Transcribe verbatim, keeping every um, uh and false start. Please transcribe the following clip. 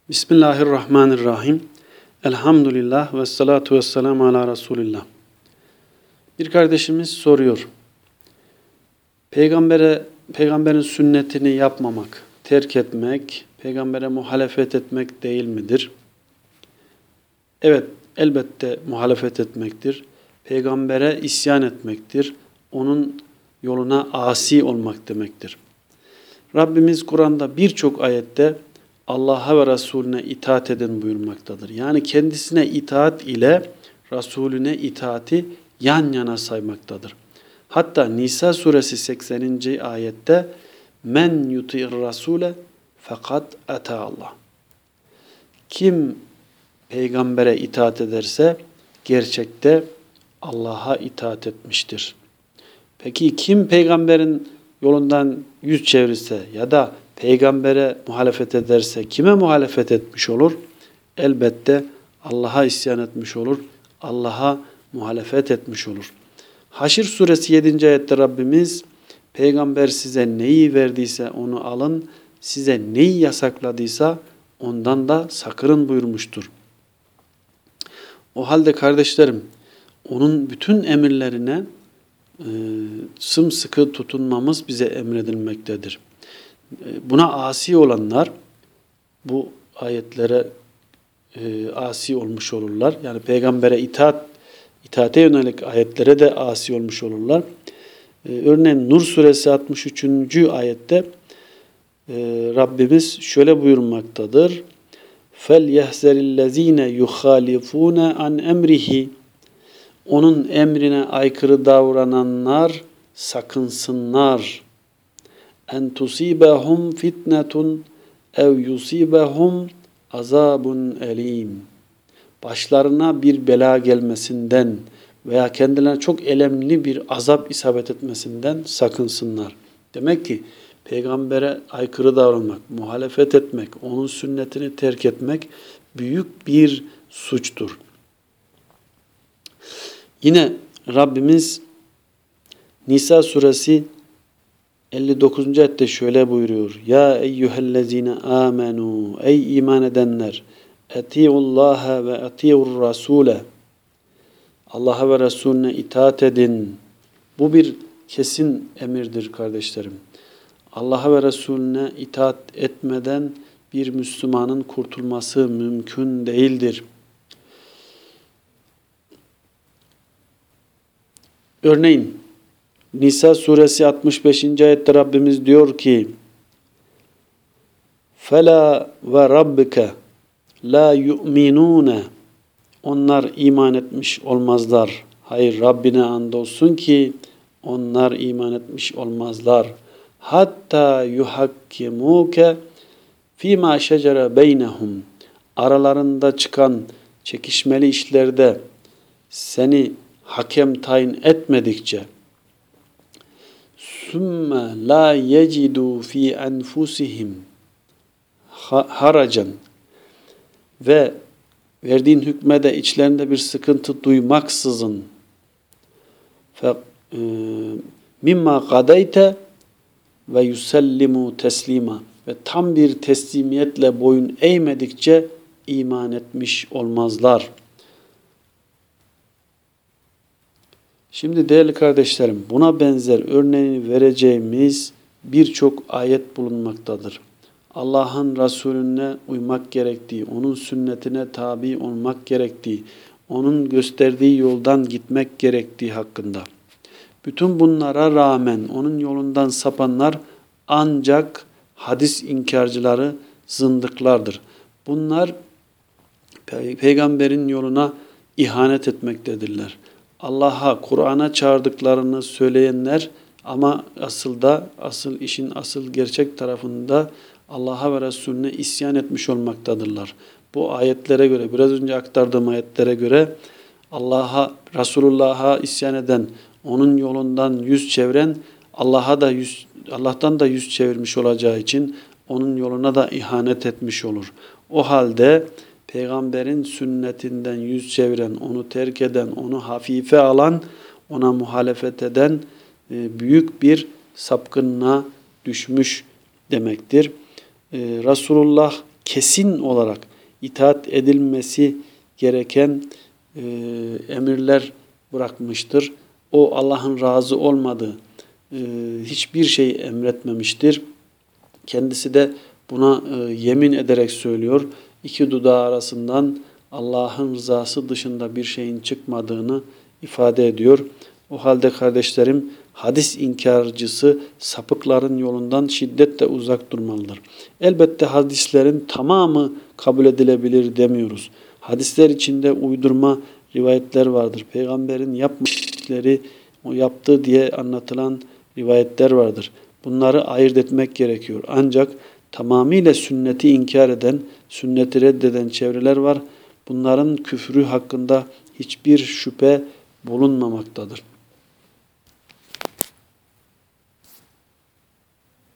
Bismillahirrahmanirrahim. Elhamdülillah ve salatu ve selamu ala Resulillah. Bir kardeşimiz soruyor. Peygambere, peygamberin sünnetini yapmamak, terk etmek, peygambere muhalefet etmek değil midir? Evet, elbette muhalefet etmektir. Peygambere isyan etmektir. Onun yoluna asi olmak demektir. Rabbimiz Kur'an'da birçok ayette Allah'a ve Resulüne itaat edin buyurmaktadır. Yani kendisine itaat ile Resulüne itaati yan yana saymaktadır. Hatta Nisa suresi sekseninci ayette men yuti'ir rasule fakat ata Allah. Kim peygambere itaat ederse gerçekte Allah'a itaat etmiştir. Peki kim peygamberin yolundan yüz çevirirse ya da peygambere muhalefet ederse kime muhalefet etmiş olur? Elbette Allah'a isyan etmiş olur. Allah'a muhalefet etmiş olur. Haşr suresi yedinci ayette Rabbimiz peygamber size neyi verdiyse onu alın, size neyi yasakladıysa ondan da sakının buyurmuştur. O halde kardeşlerim, onun bütün emirlerine e, sımsıkı tutunmamız bize emredilmektedir. Buna asi olanlar bu ayetlere e, asi olmuş olurlar. Yani peygambere itaat itaate yönelik ayetlere de asi olmuş olurlar. E, örneğin Nur suresi altmış üçüncü ayette e, Rabbimiz şöyle buyurmaktadır. فَلْيَحْزَرِ الَّذ۪ينَ يُخَالِفُونَ عَنْ اَمْرِهِ Onun emrine aykırı davrananlar sakınsınlar. En tusibahum fitnetun ev yusibahum azabun elim. Başlarına bir bela gelmesinden veya kendilerine çok elemli bir azap isabet etmesinden sakınsınlar. Demek ki peygambere aykırı davranmak, muhalefet etmek, onun sünnetini terk etmek büyük bir suçtur. Yine Rabbimiz Nisa suresi elli dokuzuncu ayette şöyle buyuruyor. Ya eyyühellezine amenu ey iman edenler etiullaha ve etiur rasule Allah'a ve Resulüne itaat edin. Bu bir kesin emirdir kardeşlerim. Allah'a ve Resulüne itaat etmeden bir Müslümanın kurtulması mümkün değildir. Örneğin Nisa suresi altmış beşinci ayette Rabbimiz diyor ki فَلَا وَرَبِّكَ لَا يُؤْمِنُونَ Onlar iman etmiş olmazlar. Hayır, Rabbine andolsun ki onlar iman etmiş olmazlar. Hatta yuhakkimuke fîmâ şecere beynehum Aralarında çıkan çekişmeli işlerde seni hakem tayin etmedikçe sümme la yecidu fi enfusihim haracan ve verdiğin hükmede içlerinde bir sıkıntı duymaksızın fe mimma kadayte ve yusallimu teslima ve tam bir teslimiyetle boyun eğmedikçe iman etmiş olmazlar. Şimdi değerli kardeşlerim, buna benzer örneğini vereceğimiz birçok ayet bulunmaktadır. Allah'ın Resulüne uymak gerektiği, onun sünnetine tabi olmak gerektiği, onun gösterdiği yoldan gitmek gerektiği hakkında. Bütün bunlara rağmen onun yolundan sapanlar ancak hadis inkarcıları, zındıklardır. Bunlar peygamberin yoluna ihanet etmektedirler. Allah'a, Kur'an'a çağırdıklarını söyleyenler ama asıl da, asıl işin asıl gerçek tarafında Allah'a ve Resulüne isyan etmiş olmaktadırlar. Bu ayetlere göre, biraz önce aktardığım ayetlere göre Allah'a, Resulullah'a isyan eden, onun yolundan yüz çeviren Allah'a da yüz, Allah'tan da yüz çevirmiş olacağı için onun yoluna da ihanet etmiş olur. O halde peygamberin sünnetinden yüz çeviren, onu terk eden, onu hafife alan, ona muhalefet eden büyük bir sapkınlığa düşmüş demektir. Resulullah kesin olarak itaat edilmesi gereken e, emirler bırakmıştır. O Allah'ın razı olmadığı e, hiçbir şey emretmemiştir. Kendisi de buna e, yemin ederek söylüyor. İki dudağı arasından Allah'ın rızası dışında bir şeyin çıkmadığını ifade ediyor. O halde kardeşlerim, hadis inkarcısı sapıkların yolundan şiddetle uzak durmalıdır. Elbette hadislerin tamamı kabul edilebilir demiyoruz. Hadisler içinde uydurma rivayetler vardır. Peygamberin yapmışları o yaptı diye anlatılan rivayetler vardır. Bunları ayırt etmek gerekiyor. Ancak tamamıyla sünneti inkar eden, sünneti reddeden çevreler var. Bunların küfrü hakkında hiçbir şüphe bulunmamaktadır.